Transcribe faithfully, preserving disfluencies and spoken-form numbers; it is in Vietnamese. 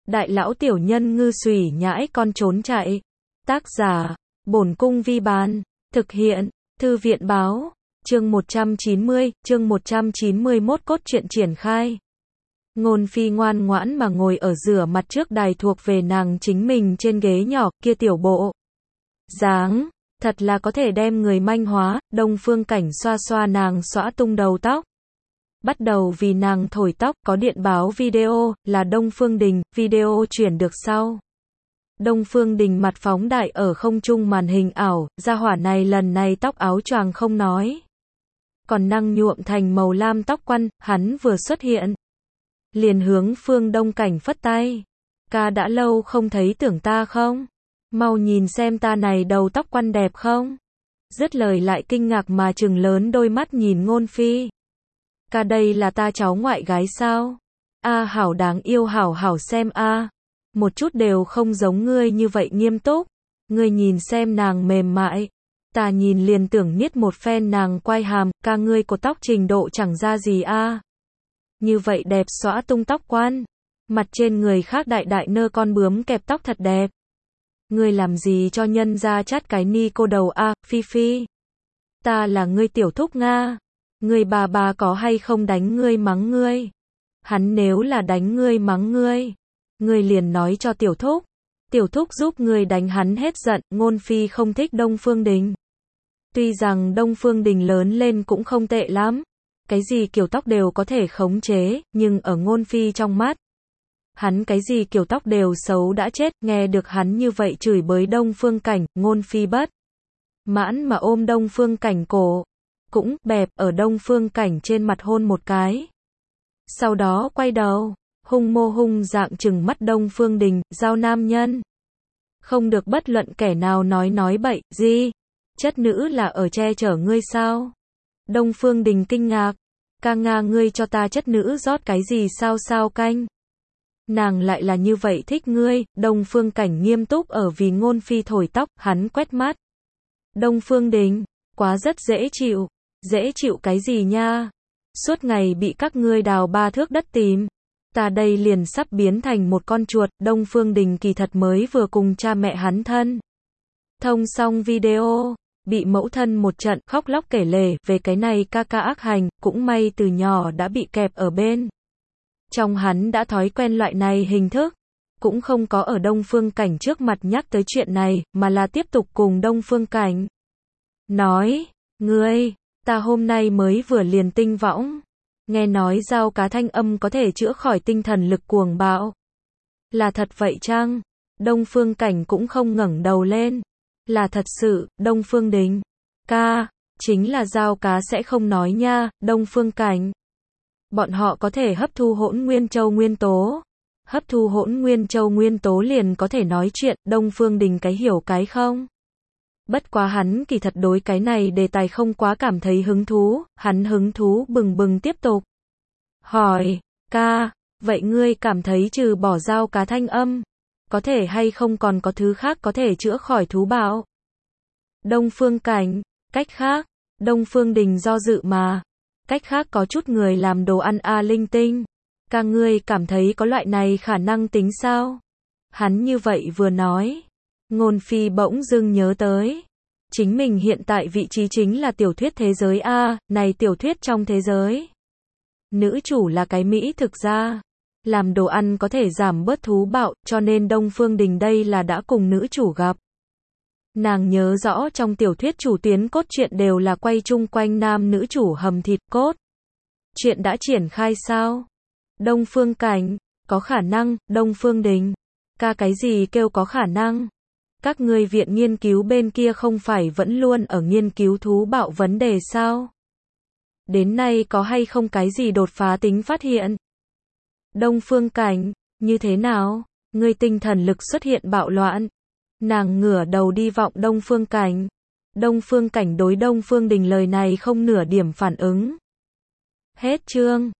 Đại lão tiểu nhân ngư xùy nhãi con trốn chạy. Tác giả, Bổn Cung Vi Bán. Thực hiện, Thư viện Báo. Chương một trăm chín mươi, chương một trăm chín mươi mốt cốt truyện triển khai. Ngôn Phi ngoan ngoãn mà ngồi ở rửa mặt trước đài thuộc về nàng chính mình trên ghế nhỏ, kia tiểu bộ dáng, thật là có thể đem người manh hóa. Đông Phương Cảnh xoa xoa nàng xõa tung đầu tóc, bắt đầu vì nàng thổi tóc. Có điện báo video, là Đông Phương Đình, video chuyển được sau. Đông Phương Đình mặt phóng đại ở không trung màn hình ảo, gia hỏa này lần này tóc áo choàng không nói, còn năng nhuộm thành màu lam tóc quăn. Hắn vừa xuất hiện, liền hướng Phương Đông Cảnh phất tay. Ca đã lâu không thấy, tưởng ta không? Mau nhìn xem ta này đầu tóc quăn đẹp không? Dứt lời lại kinh ngạc mà trừng lớn đôi mắt nhìn Ngôn Phi. Ca, đây là ta cháu ngoại gái sao? A, hảo đáng yêu, hảo hảo xem a. Một chút đều không giống ngươi như vậy nghiêm túc. Ngươi nhìn xem nàng mềm mại, ta nhìn liền tưởng niết một phen nàng quai hàm. Ca, ngươi cột tóc trình độ chẳng ra gì a. Như vậy đẹp xõa tung tóc quan, mặt trên người khác đại đại nơ con bướm kẹp tóc thật đẹp. Ngươi làm gì cho nhân ra chát cái ni cô đầu a? Phi Phi, ta là ngươi tiểu thúc Nga. Ngươi bà bà có hay không đánh ngươi mắng ngươi? Hắn nếu là đánh ngươi mắng ngươi, ngươi liền nói cho tiểu thúc, tiểu thúc giúp ngươi đánh hắn hết giận. Ngôn Phi không thích Đông Phương Đình. Tuy rằng Đông Phương Đình lớn lên cũng không tệ lắm, cái gì kiểu tóc đều có thể khống chế, nhưng ở Ngôn Phi trong mắt, hắn cái gì kiểu tóc đều xấu đã chết. Nghe được hắn như vậy chửi bới Đông Phương Cảnh, Ngôn Phi bất mãn mà ôm Đông Phương Cảnh cổ, cũng bẹp ở Đông Phương Cảnh trên mặt hôn một cái. Sau đó quay đầu, hung mô hung dạng trừng mắt Đông Phương Đình, giao nam nhân. Không được bất luận kẻ nào nói nói bậy, gì? Chất nữ là ở che chở ngươi sao? Đông Phương Đình kinh ngạc, ca nga ngươi cho ta chất nữ rót cái gì sao sao canh? Nàng lại là như vậy thích ngươi. Đông Phương Cảnh nghiêm túc ở vì Ngôn Phi thổi tóc, hắn quét mắt Đông Phương Đình, quá rất dễ chịu. Dễ chịu cái gì nha? Suốt ngày bị các ngươi đào ba thước đất tìm, ta đây liền sắp biến thành một con chuột. Đông Phương Đình kỳ thật mới vừa cùng cha mẹ hắn thân thông xong video, bị mẫu thân một trận khóc lóc kể lể về cái này ca ca ác hành, cũng may từ nhỏ đã bị kẹp ở bên trong, hắn đã thói quen loại này hình thức, cũng không có ở Đông Phương Cảnh trước mặt nhắc tới chuyện này, mà là tiếp tục cùng Đông Phương Cảnh nói, ngươi, ta hôm nay mới vừa liền tinh võng, nghe nói dao cá thanh âm có thể chữa khỏi tinh thần lực cuồng bạo. Là thật vậy chăng? Đông Phương Cảnh cũng không ngẩng đầu lên. Là thật sự. Đông Phương Đình, ca, chính là dao cá sẽ không nói nha. Đông Phương Cảnh, bọn họ có thể hấp thu hỗn nguyên châu nguyên tố, hấp thu hỗn nguyên châu nguyên tố liền có thể nói chuyện. Đông Phương Đình cái hiểu cái không. Bất quá hắn kỳ thật đối cái này đề tài không quá cảm thấy hứng thú. Hắn hứng thú bừng bừng tiếp tục hỏi, ca, vậy ngươi cảm thấy trừ bỏ dao cá thanh âm, có thể hay không còn có thứ khác có thể chữa khỏi thú bạo? Đông Phương Cảnh, cách khác. Đông Phương Đình do dự mà, cách khác có chút người làm đồ ăn a linh tinh. Ca, ngươi cảm thấy có loại này khả năng tính sao? Hắn như vậy vừa nói, Ngôn Phi bỗng dưng nhớ tới, chính mình hiện tại vị trí chính là tiểu thuyết thế giới a, này tiểu thuyết trong thế giới, nữ chủ là cái Mỹ thực ra, làm đồ ăn có thể giảm bớt thú bạo, cho nên Đông Phương Đình đây là đã cùng nữ chủ gặp. Nàng nhớ rõ trong tiểu thuyết chủ tuyến cốt truyện đều là quay chung quanh nam nữ chủ hầm thịt cốt. Chuyện đã triển khai sao? Đông Phương Cảnh, có khả năng. Đông Phương Đình, ca, cái gì kêu có khả năng? Các ngươi viện nghiên cứu bên kia không phải vẫn luôn ở nghiên cứu thú bạo vấn đề sao? Đến nay có hay không cái gì đột phá tính phát hiện? Đông Phương Cảnh, như thế nào? Ngươi tinh thần lực xuất hiện bạo loạn. Nàng ngửa đầu đi vọng Đông Phương Cảnh. Đông Phương Cảnh đối Đông Phương Đình lời này không nửa điểm phản ứng. Hết chương.